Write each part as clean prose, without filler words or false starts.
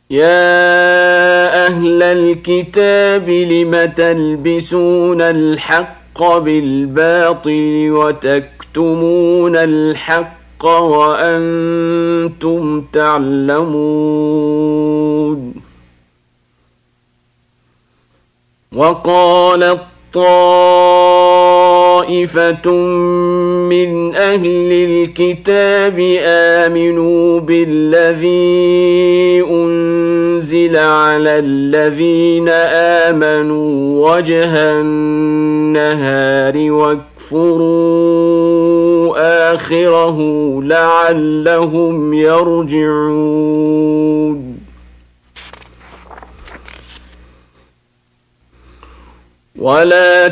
يا أهل الكتاب لم تلبسون الحق بالباطل وتكتمون الحق وأنتم تعلمون. وقالت طائفة من أهل الكتاب آمنوا بالذي أنزل على الذين آمنوا وجه النهار واكفروا آخره لعلهم يرجعون. ولا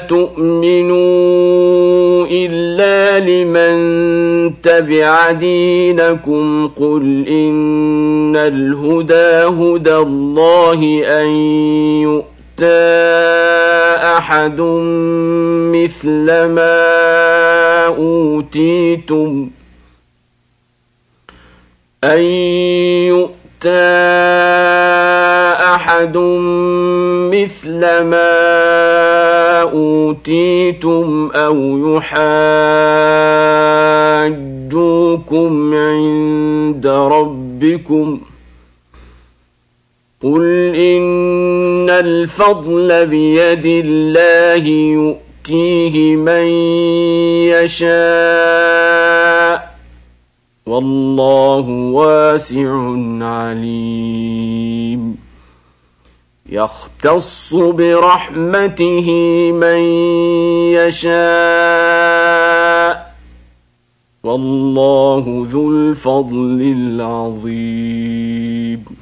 تؤمنوا إلا لمن تبع دينكم قل إن الهدى هدى الله أن يؤتى أحد مثل ما أوتيتم أو يحاجوكم عند ربكم قل إن الفضل بيد الله يؤتيه من يشاء والله واسع عليم. يختص برحمته من يشاء والله ذو الفضل العظيم.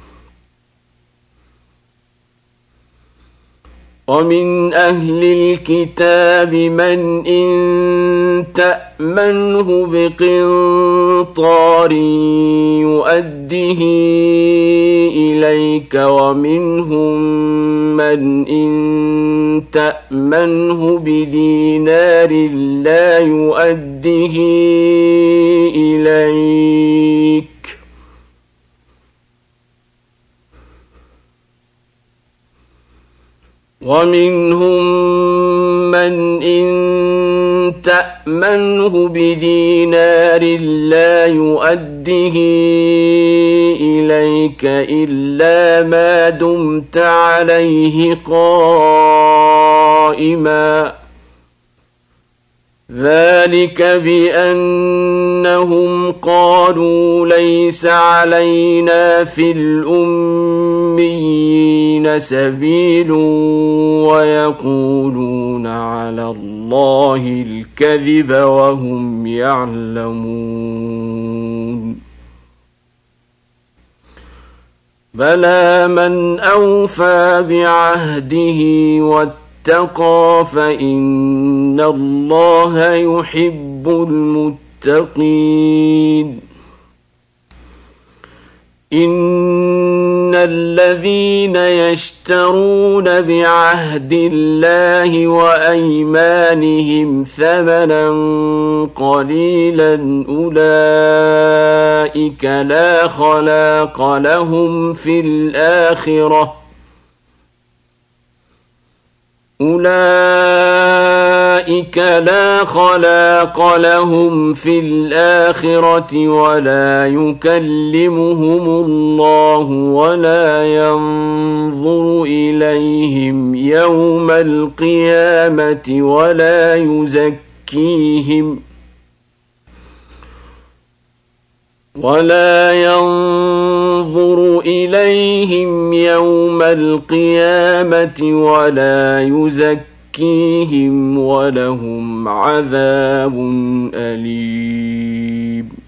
ومن أهل الكتاب من إن تأمنه بقنطار يؤده إليك ومنهم من إن تأمنه بدينار لا يؤده إليك ومنهم من إن تأمنه بدينار لا يؤده إليك إلا ما دمت عليه قائما ذلك بأنهم قالوا ليس علينا في الأميين سبيل ويقولون على الله الكذب وهم يعلمون. بلى من أوفى بعهده واتقى فإن الله يحب المتقين. إن الذين يشترون بعهد الله وأيمانهم ثمنا قليلا أولئك لا خلاق لهم في الآخرة ولا يكلمهم الله ولا ينظر إليهم يوم القيامة ولا يزكيهم ولهم عذاب أليم.